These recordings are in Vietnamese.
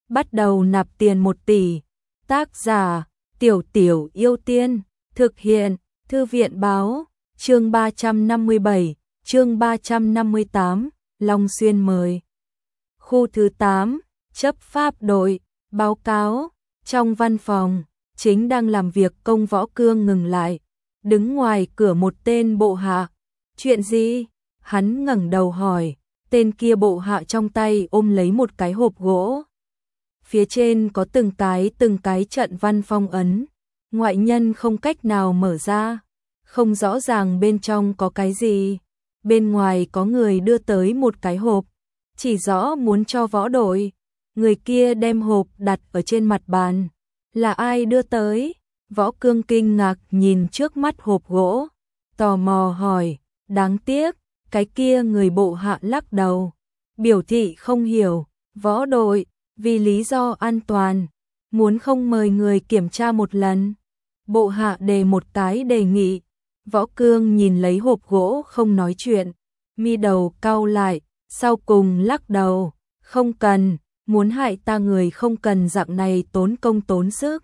bắt đầu nạp tiền 1 tỷ. Tác giả: Tiểu Tiểu Yêu Tiên. Thực hiện: Thư viện báo. Chương 357, chương 358, Long Xuyên mời. Khu thứ 8, chấp pháp đội. Báo cáo. Trong văn phòng, chính đang làm việc Công Võ Cương ngừng lại, đứng ngoài cửa một tên bộ hạ. Chuyện gì? Hắn ngẩng đầu hỏi. Tên kia bộ hạ trong tay ôm lấy một cái hộp gỗ. Phía trên có từng cái trận văn phong ấn, ngoại nhân không cách nào mở ra, không rõ ràng bên trong có cái gì. Bên ngoài có người đưa tới một cái hộp, chỉ rõ muốn cho võ đội. Người kia đem hộp đặt ở trên mặt bàn. Là ai đưa tới? Võ Cương kinh ngạc nhìn trước mắt hộp gỗ, tò mò hỏi. Đáng tiếc, cái kia người bộ hạ lắc đầu, biểu thị không hiểu. Võ đội, vì lý do an toàn, muốn không mời người kiểm tra một lần. Bộ hạ đề một cái đề nghị. Võ Cương nhìn lấy hộp gỗ không nói chuyện, mi đầu cau lại, sau cùng lắc đầu. Không cần, muốn hại ta người không cần dạng này tốn công tốn sức.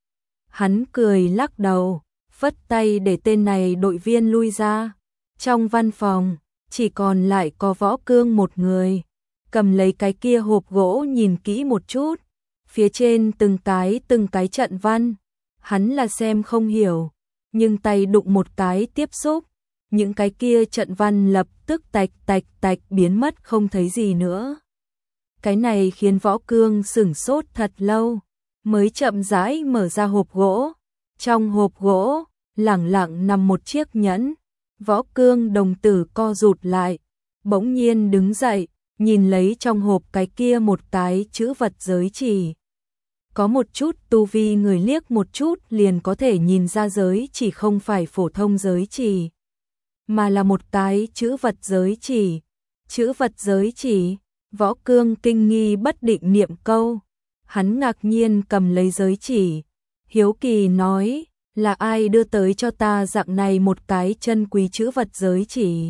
Hắn cười lắc đầu, phất tay để tên này đội viên lui ra. Trong văn phòng, chỉ còn lại có Võ Cương một người, cầm lấy cái kia hộp gỗ nhìn kỹ một chút. Phía trên từng cái trận văn, hắn là xem không hiểu, nhưng tay đụng một cái tiếp xúc, những cái kia trận văn lập tức tạch biến mất không thấy gì nữa. Cái này khiến Võ Cương sửng sốt thật lâu, mới chậm rãi mở ra hộp gỗ. Trong hộp gỗ, lẳng lặng nằm một chiếc nhẫn. Võ Cương đồng tử co rụt lại, bỗng nhiên đứng dậy, nhìn lấy trong hộp cái kia một cái chữ vật giới chỉ. Có một chút tu vi người liếc một chút liền có thể nhìn ra giới chỉ không phải phổ thông giới chỉ, mà là một cái chữ vật giới chỉ. Chữ vật giới chỉ? Võ Cương kinh nghi bất định niệm câu. Hắn ngạc nhiên cầm lấy giới chỉ, hiếu kỳ nói, là ai đưa tới cho ta dạng này một cái chân quý chữ vật giới chỉ?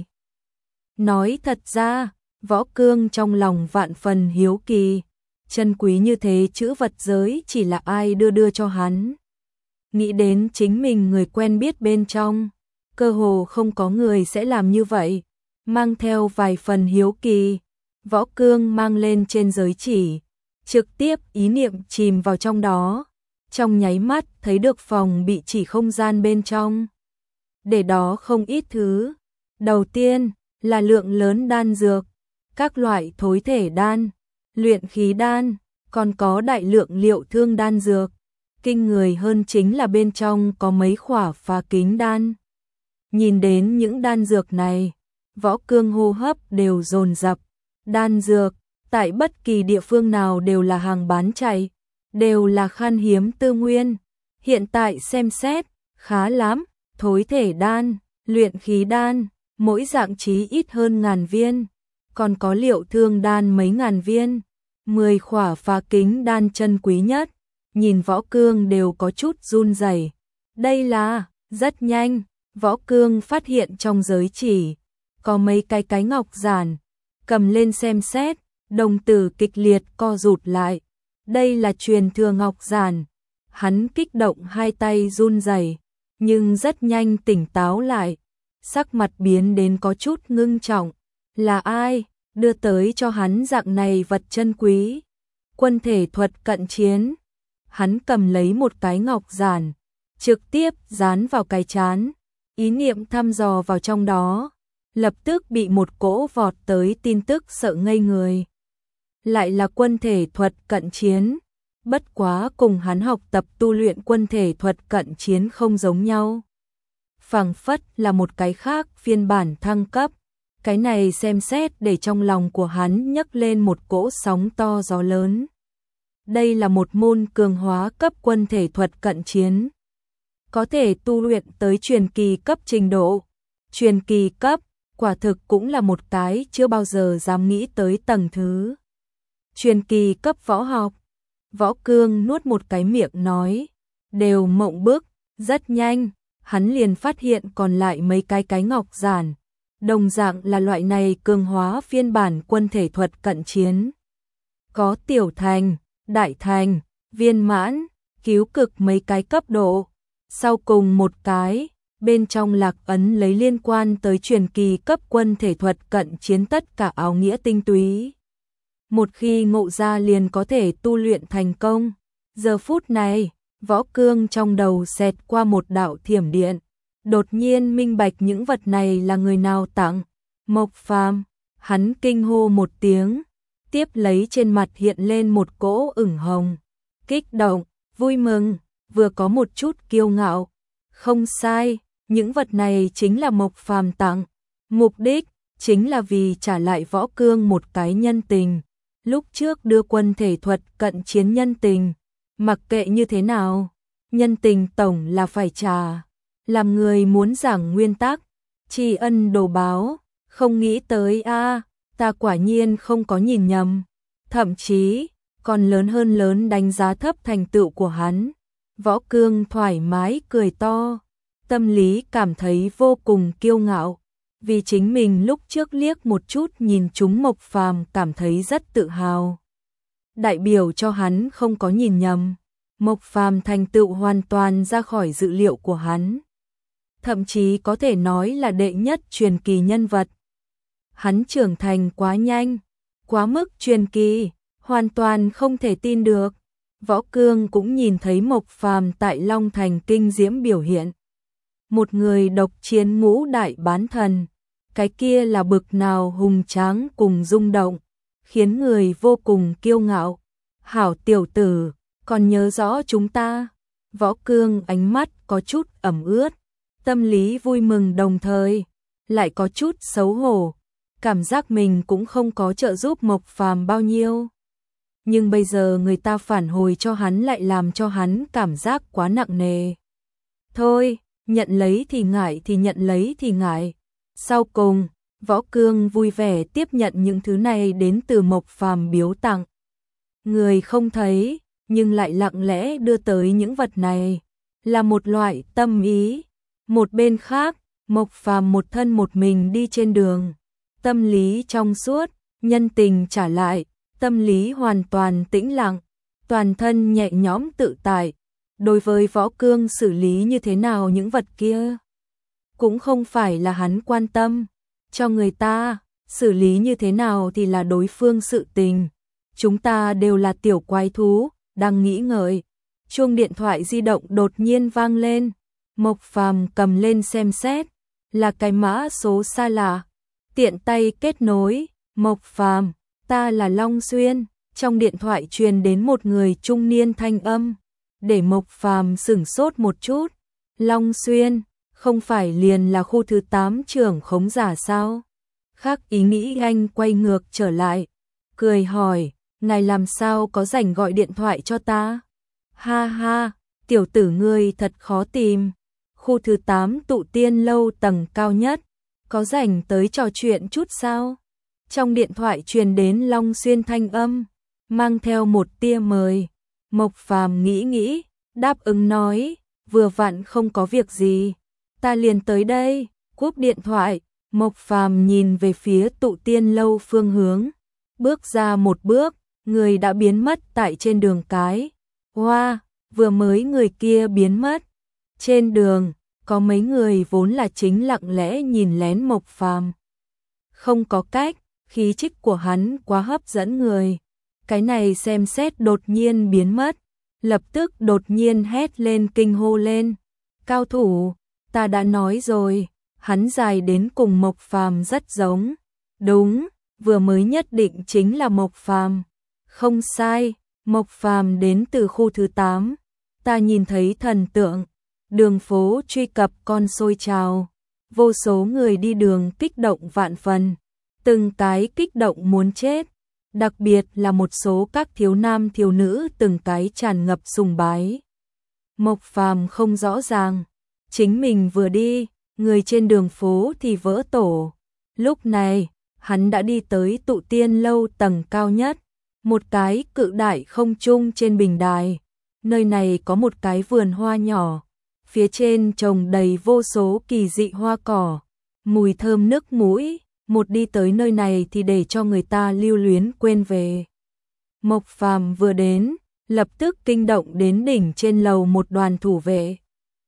Nói thật ra, Võ Cương trong lòng vạn phần hiếu kỳ, chân quý như thế chữ vật giới chỉ là ai đưa cho hắn. Nghĩ đến chính mình người quen biết bên trong, cơ hồ không có người sẽ làm như vậy. Mang theo vài phần hiếu kỳ, Võ Cương mang lên trên giới chỉ, trực tiếp ý niệm chìm vào trong đó. Trong nháy mắt thấy được phòng bị chỉ không gian bên trong, để đó không ít thứ. Đầu tiên là lượng lớn đan dược, các loại thối thể đan, luyện khí đan, còn có đại lượng liệu thương đan dược. Kinh người hơn chính là bên trong có mấy khỏa phá kính đan. Nhìn đến những đan dược này, Võ Cương hô hấp đều dồn dập. Đan dược, tại bất kỳ địa phương nào đều là hàng bán chạy, đều là khan hiếm tư nguyên. Hiện tại xem xét, khá lắm, thối thể đan, luyện khí đan, mỗi dạng chí ít hơn 1000 viên, còn có liệu thương đan mấy ngàn viên, 10 khỏa phá kính đan chân quý nhất, nhìn Võ Cương đều có chút run rẩy. Đây là, rất nhanh, Võ Cương phát hiện trong giới chỉ có mấy cái ngọc giản, cầm lên xem xét, đồng tử kịch liệt co rụt lại. Đây là truyền thừa ngọc giản. Hắn kích động hai tay run rẩy, nhưng rất nhanh tỉnh táo lại, sắc mặt biến đến có chút ngưng trọng. Là ai đưa tới cho hắn dạng này vật chân quý? Quân thể thuật cận chiến. Hắn cầm lấy một cái ngọc giản, trực tiếp dán vào cái trán, ý niệm thăm dò vào trong đó, lập tức bị một cỗ vọt tới tin tức sợ ngây người. Lại là quân thể thuật cận chiến, bất quá cùng hắn học tập tu luyện quân thể thuật cận chiến không giống nhau. Phảng phất là một cái khác phiên bản thăng cấp. Cái này xem xét để trong lòng của hắn nhấc lên một cỗ sóng to gió lớn. Đây là một môn cường hóa cấp quân thể thuật cận chiến, có thể tu luyện tới truyền kỳ cấp trình độ. Truyền kỳ cấp, quả thực cũng là một cái chưa bao giờ dám nghĩ tới tầng thứ. Truyền kỳ cấp võ học. Võ Cương nuốt một cái miệng nói, đều mộng bức. Rất nhanh, hắn liền phát hiện còn lại mấy cái ngọc giản, đồng dạng là loại này cường hóa phiên bản quân thể thuật cận chiến. Có tiểu thành, đại thành, viên mãn, cứu cực mấy cái cấp độ. Sau cùng một cái, bên trong lạc ấn lấy liên quan tới truyền kỳ cấp quân thể thuật cận chiến tất cả áo nghĩa tinh túy. Một khi ngộ ra liền có thể tu luyện thành công. Giờ phút này, Võ Cương trong đầu xẹt qua một đạo thiểm điện, đột nhiên minh bạch những vật này là người nào tặng. Mộc Phàm, hắn kinh hô một tiếng, tiếp lấy trên mặt hiện lên một cỗ ửng hồng, kích động, vui mừng, vừa có một chút kiêu ngạo. Không sai, những vật này chính là Mộc Phàm tặng, mục đích chính là vì trả lại Võ Cương một cái nhân tình. Lúc trước đưa quân thể thuật cận chiến nhân tình, mặc kệ như thế nào, nhân tình tổng là phải trả. Làm người muốn giảng nguyên tắc, tri ân đồ báo, không nghĩ tới ta quả nhiên không có nhìn nhầm, thậm chí còn lớn đánh giá thấp thành tựu của hắn. Võ Cương thoải mái cười to, tâm lý cảm thấy vô cùng kiêu ngạo, vì chính mình lúc trước liếc một chút nhìn chúng Mộc Phàm cảm thấy rất tự hào. Đại biểu cho hắn không có nhìn nhầm, Mộc Phàm thành tựu hoàn toàn ra khỏi dự liệu của hắn. Thậm chí có thể nói là đệ nhất truyền kỳ nhân vật. Hắn trưởng thành quá nhanh, quá mức truyền kỳ, hoàn toàn không thể tin được. Võ Cương cũng nhìn thấy Mộc Phàm tại Long Thành kinh diễm biểu hiện. Một người độc chiến ngũ đại bán thần, cái kia là bực nào hùng tráng cùng rung động, khiến người vô cùng kiêu ngạo. Hảo tiểu tử, còn nhớ rõ chúng ta? Võ Cương ánh mắt có chút ẩm ướt, tâm lý vui mừng đồng thời lại có chút xấu hổ, cảm giác mình cũng không có trợ giúp Mộc Phàm bao nhiêu. Nhưng bây giờ người ta phản hồi cho hắn lại làm cho hắn cảm giác quá nặng nề. Thôi, nhận lấy thì ngại thì nhận lấy thì ngại. Sau cùng, Võ Cương vui vẻ tiếp nhận những thứ này đến từ Mộc Phàm biếu tặng. Người không thấy, nhưng lại lặng lẽ đưa tới những vật này, là một loại tâm ý. Một bên khác, Mộc Phàm một thân một mình đi trên đường, tâm lý trong suốt, nhân tình trả lại, tâm lý hoàn toàn tĩnh lặng, toàn thân nhẹ nhõm tự tại. Đối với Võ Cương xử lý như thế nào những vật kia, cũng không phải là hắn quan tâm, cho người ta, xử lý như thế nào thì là đối phương sự tình. Chúng ta đều là tiểu quái thú, đang nghĩ ngợi. Chuông điện thoại di động đột nhiên vang lên, Mộc Phàm cầm lên xem xét, là cái mã số xa lạ, tiện tay kết nối. Mộc Phàm, ta là Long Xuyên. Trong điện thoại truyền đến một người trung niên thanh âm, để Mộc Phàm sửng sốt một chút. Long Xuyên, không phải liền là khu thứ 8 trưởng khống giả sao? Khác ý nghĩ anh quay ngược trở lại, cười hỏi, ngài làm sao có rảnh gọi điện thoại cho ta? Ha ha, tiểu tử ngươi thật khó tìm. Khu thứ 8 tụ tiên lâu tầng cao nhất, có rảnh tới trò chuyện chút sao? Trong điện thoại truyền đến Long Xuyên thanh âm, mang theo một tia mời. Mộc Phàm nghĩ, đáp ứng nói, vừa vặn không có việc gì, ta liền tới đây. Cúp điện thoại, Mộc Phàm nhìn về phía tụ tiên lâu phương hướng, bước ra một bước, người đã biến mất tại trên đường cái. Hoa, vừa mới người kia biến mất. Trên đường, có mấy người vốn là chính lặng lẽ nhìn lén Mộc Phàm. Không có cách, khí chất của hắn quá hấp dẫn người. Cái này xem xét đột nhiên biến mất, lập tức đột nhiên hét lên kinh hô lên. Cao thủ, ta đã nói rồi, hắn dài đến cùng Mộc Phàm rất giống. Đúng, vừa mới nhất định chính là Mộc Phàm. Không sai, Mộc Phàm đến từ khu thứ 8. Ta nhìn thấy thần tượng, đường phố truy cập con sôi trào, vô số người đi đường kích động vạn phần, từng cái kích động muốn chết, đặc biệt là một số các thiếu nam thiếu nữ từng cái tràn ngập sùng bái. Mộc Phàm không rõ ràng, chính mình vừa đi, người trên đường phố thì vỡ tổ. Lúc này, hắn đã đi tới tụ tiên lâu tầng cao nhất, một cái cự đại không trung trên bình đài. Nơi này có một cái vườn hoa nhỏ, phía trên trồng đầy vô số kỳ dị hoa cỏ, mùi thơm nức mũi, một đi tới nơi này thì để cho người ta lưu luyến quên về. Mộc Phàm vừa đến, lập tức kinh động đến đỉnh trên lầu một đoàn thủ vệ.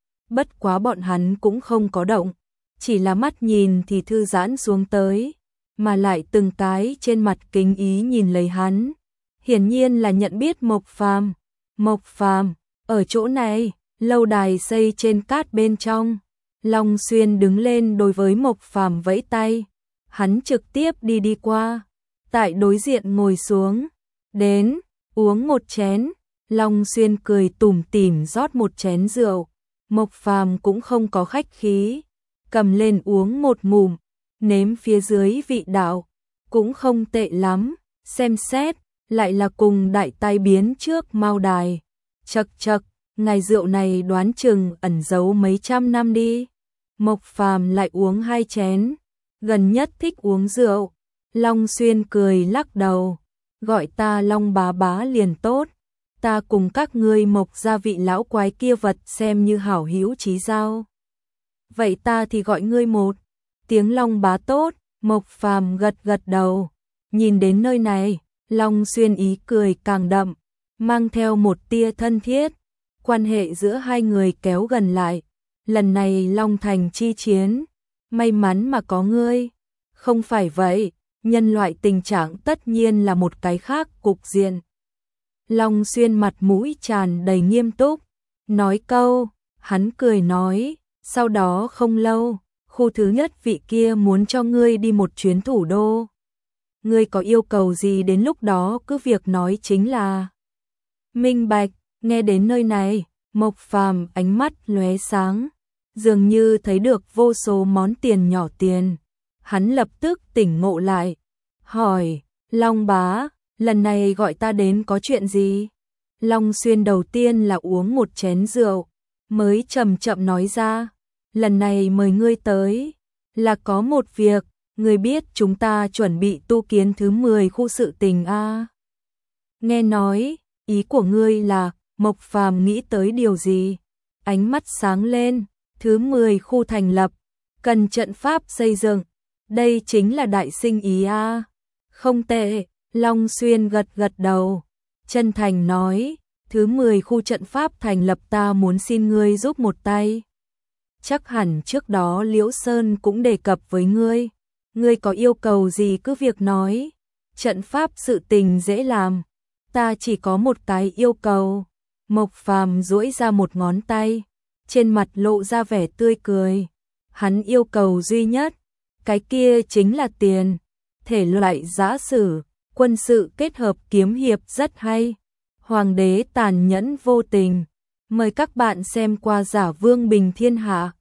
Bất quá bọn hắn cũng không có động, chỉ là mắt nhìn thì thư giãn xuống tới, mà lại từng cái trên mặt kính ý nhìn lấy hắn. Hiển nhiên là nhận biết Mộc Phàm. Mộc Phàm, ở chỗ này, lâu đài xây trên cát bên trong. Long Xuyên đứng lên đối với Mộc Phàm vẫy tay. Hắn trực tiếp đi qua, tại đối diện ngồi xuống. Đến, uống một chén. Long Xuyên cười tủm tỉm rót một chén rượu. Mộc Phàm cũng không có khách khí, cầm lên uống một ngụm, nếm phía dưới vị đạo, cũng không tệ lắm, xem xét, lại là cùng đại tai biến trước Mao Đài. Chậc chậc, ngài rượu này đoán chừng ẩn giấu mấy trăm năm đi. Mộc Phàm lại uống 2 chén, gần nhất thích uống rượu. Long Xuyên cười lắc đầu, gọi ta Long bá bá liền tốt. Ta cùng các ngươi Mộc gia vị lão quái kia vật xem như hảo hữu chí giao. Vậy ta thì gọi ngươi một tiếng Long bá tốt. Mộc Phàm gật gật đầu. Nhìn đến nơi này, Long Xuyên ý cười càng đậm, mang theo một tia thân thiết. Quan hệ giữa hai người kéo gần lại. Lần này Long Thành chi chiến, may mắn mà có ngươi. Không phải vậy, nhân loại tình trạng tất nhiên là một cái khác cục diện. Long Xuyên mặt mũi tràn đầy nghiêm túc, nói câu, hắn cười nói, sau đó không lâu, khu thứ nhất vị kia muốn cho ngươi đi một chuyến thủ đô. Ngươi có yêu cầu gì đến lúc đó cứ việc nói chính là. Minh bạch, nghe đến nơi này, Mộc Phàm ánh mắt lóe sáng, dường như thấy được vô số món tiền nhỏ tiền. Hắn lập tức tỉnh ngộ lại, hỏi, Long bá, lần này gọi ta đến có chuyện gì? Long Xuyên đầu tiên là uống một chén rượu, mới chậm chậm nói ra, lần này mời ngươi tới, là có một việc, ngươi biết chúng ta chuẩn bị tu kiến thứ 10 khu sự tình a. Nghe nói, ý của ngươi là, Mộc Phàm nghĩ tới điều gì? Ánh mắt sáng lên, thứ 10 khu thành lập, cần trận pháp xây dựng, đây chính là đại sinh ý a. Không tệ. Long Xuyên gật gật đầu, chân thành nói, thứ 10 khu trận pháp thành lập ta muốn xin ngươi giúp một tay. Chắc hẳn trước đó Liễu Sơn cũng đề cập với ngươi có yêu cầu gì cứ việc nói, trận pháp sự tình dễ làm, ta chỉ có một cái yêu cầu. Mộc Phàm duỗi ra một ngón tay, trên mặt lộ ra vẻ tươi cười, hắn yêu cầu duy nhất, cái kia chính là tiền, thể loại giã sử. Quân sự kết hợp kiếm hiệp rất hay. Hoàng đế tàn nhẫn vô tình. Mời các bạn xem qua Giả Vương Bình Thiên Hạ.